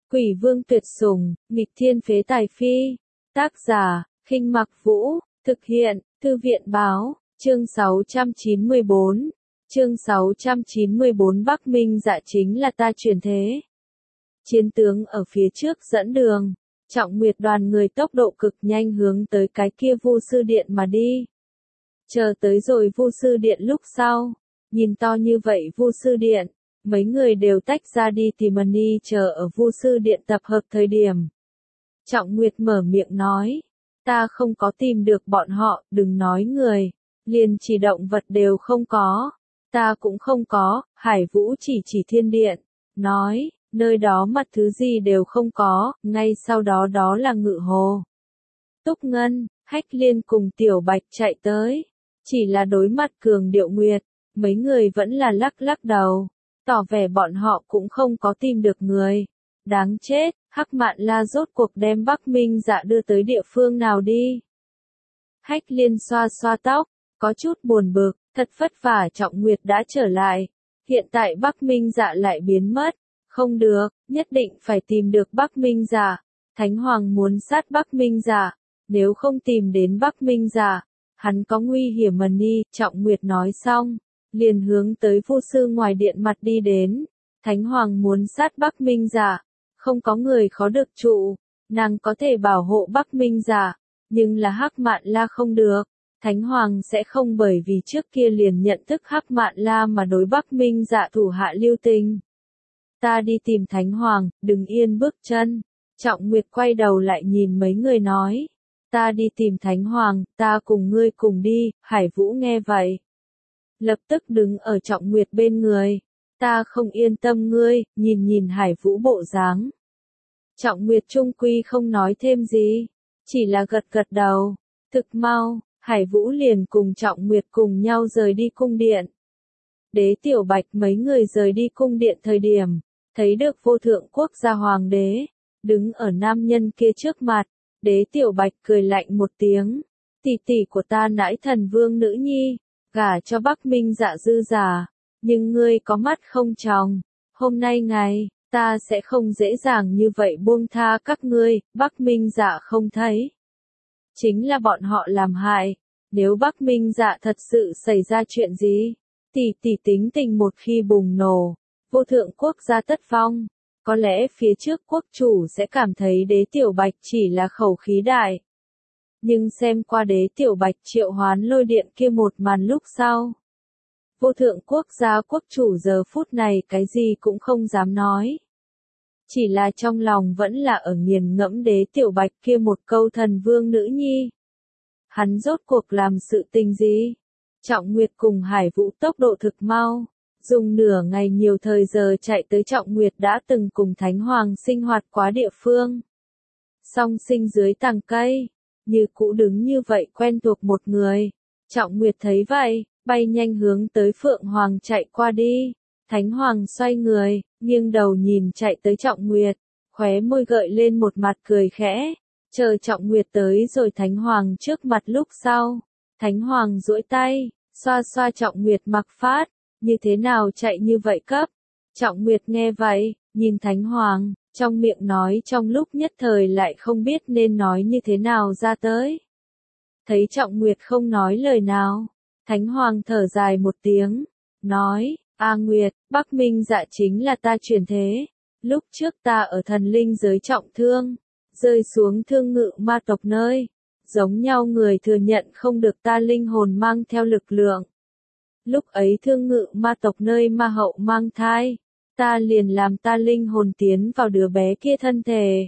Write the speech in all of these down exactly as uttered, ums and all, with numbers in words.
Quỷ vương tuyệt sủng, nghịch thiên phế tài phi. Tác giả, Khinh Mặc Vũ, thực hiện, Thư viện báo, chương sáu trăm chín mươi bốn. Chương sáu trăm chín mươi bốn Bắc Minh Dạ chính là ta truyền thế. Chiến tướng ở phía trước dẫn đường, Trọng Nguyệt đoàn người tốc độ cực nhanh hướng tới cái kia Vu sư điện mà đi. Chờ tới rồi Vu sư điện lúc sau, nhìn to như vậy Vu sư điện, mấy người đều tách ra đi tìm Mani chờ ở Vu sư điện tập hợp thời điểm. Trọng Nguyệt mở miệng nói, ta không có tìm được bọn họ, đừng nói người, liền chỉ động vật đều không có, ta cũng không có. Hải Vũ chỉ chỉ thiên điện, nói, nơi đó mặt thứ gì đều không có, ngay sau đó đó là Ngự Hồ. Túc Ngân, Hách Liên cùng Tiểu Bạch chạy tới, chỉ là đối mặt Cường Điệu Nguyệt, mấy người vẫn là lắc lắc đầu, tỏ vẻ bọn họ cũng không có tìm được người. Đáng chết, Hắc Mạn La rốt cuộc đem Bắc Minh Dạ đưa tới địa phương nào đi? Hách Liên xoa xoa tóc, có chút buồn bực, thật vất vả Trọng Nguyệt đã trở lại, hiện tại Bắc Minh Dạ lại biến mất, không được, nhất định phải tìm được Bắc Minh Dạ. Thánh Hoàng muốn sát Bắc Minh Dạ, nếu không tìm đến Bắc Minh Dạ, hắn có nguy hiểm. Mani, Trọng Nguyệt nói xong, liền hướng tới Vu sư ngoài điện mặt đi đến. Thánh Hoàng muốn sát Bắc Minh Dạ, không có người khó được trụ, nàng có thể bảo hộ Bắc Minh Dạ, nhưng là Hắc Mạn La không được. Thánh Hoàng sẽ không bởi vì trước kia liền nhận thức Hắc Mạn La mà đối Bắc Minh Dạ thủ hạ lưu tình. Ta đi tìm Thánh Hoàng, đừng yên bước chân. Trọng Nguyệt quay đầu lại nhìn mấy người nói, ta đi tìm Thánh Hoàng, ta cùng ngươi cùng đi. Hải Vũ nghe vậy, lập tức đứng ở Trọng Nguyệt bên người, ta không yên tâm ngươi. Nhìn nhìn Hải Vũ bộ dáng, Trọng Nguyệt trung quy không nói thêm gì, chỉ là gật gật đầu. Thực mau, Hải Vũ liền cùng Trọng Nguyệt cùng nhau rời đi cung điện. Đế Tiểu Bạch mấy người rời đi cung điện thời điểm, thấy được Vô Thượng Quốc gia hoàng đế, đứng ở nam nhân kia trước mặt. Đế Tiểu Bạch cười lạnh một tiếng, tỷ tỷ của ta Nãi Thần Vương nữ nhi, gả cho Bắc Minh Dạ dư giả, nhưng ngươi có mắt không tròng, hôm nay ngày, ta sẽ không dễ dàng như vậy buông tha các ngươi. Bắc Minh Dạ không thấy, chính là bọn họ làm hại, nếu Bắc Minh Dạ thật sự xảy ra chuyện gì, tỷ tỷ tính tình một khi bùng nổ, Vô Thượng Quốc gia tất vong. Có lẽ phía trước quốc chủ sẽ cảm thấy Đế Tiểu Bạch chỉ là khẩu khí đại. Nhưng xem qua Đế Tiểu Bạch triệu hoán lôi điện kia một màn lúc sau, Vô Thượng Quốc gia quốc chủ giờ phút này cái gì cũng không dám nói. Chỉ là trong lòng vẫn là ở nghiền ngẫm Đế Tiểu Bạch kia một câu thần vương nữ nhi. Hắn rốt cuộc làm sự tình gì? Trọng Nguyệt cùng Hải Vũ tốc độ thực mau, dùng nửa ngày nhiều thời giờ chạy tới Trọng Nguyệt đã từng cùng Thánh Hoàng sinh hoạt quá địa phương. Song sinh dưới tàng cây, như cũ đứng như vậy quen thuộc một người. Trọng Nguyệt thấy vậy, bay nhanh hướng tới Phượng Hoàng chạy qua đi. Thánh Hoàng xoay người, nghiêng đầu nhìn chạy tới Trọng Nguyệt, khóe môi gợi lên một mặt cười khẽ. Chờ Trọng Nguyệt tới rồi Thánh Hoàng trước mặt lúc sau, Thánh Hoàng duỗi tay, xoa xoa Trọng Nguyệt mặc phát, như thế nào chạy như vậy cấp. Trọng Nguyệt nghe vậy, nhìn Thánh Hoàng, trong miệng nói trong lúc nhất thời lại không biết nên nói như thế nào ra tới. Thấy Trọng Nguyệt không nói lời nào, Thánh Hoàng thở dài một tiếng, nói, A Nguyệt, Bắc Minh Dạ chính là ta truyền thế. Lúc trước ta ở thần linh giới trọng thương, rơi xuống Thương Ngự ma tộc nơi, giống nhau người thừa nhận không được ta linh hồn mang theo lực lượng. Lúc ấy Thương Ngự ma tộc nơi ma hậu mang thai, ta liền làm ta linh hồn tiến vào đứa bé kia thân thể.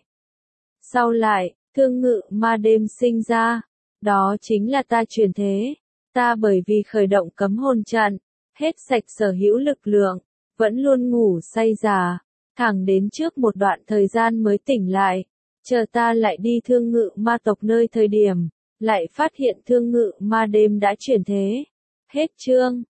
Sau lại, Thương Ngự ma đêm sinh ra, đó chính là ta truyền thế. Ta bởi vì khởi động cấm hồn trận, hết sạch sở hữu lực lượng, vẫn luôn ngủ say già, thẳng đến trước một đoạn thời gian mới tỉnh lại. Chờ ta lại đi Thương Ngự ma tộc nơi thời điểm, lại phát hiện Thương Ngự ma đêm đã chuyển thế. Hết chương.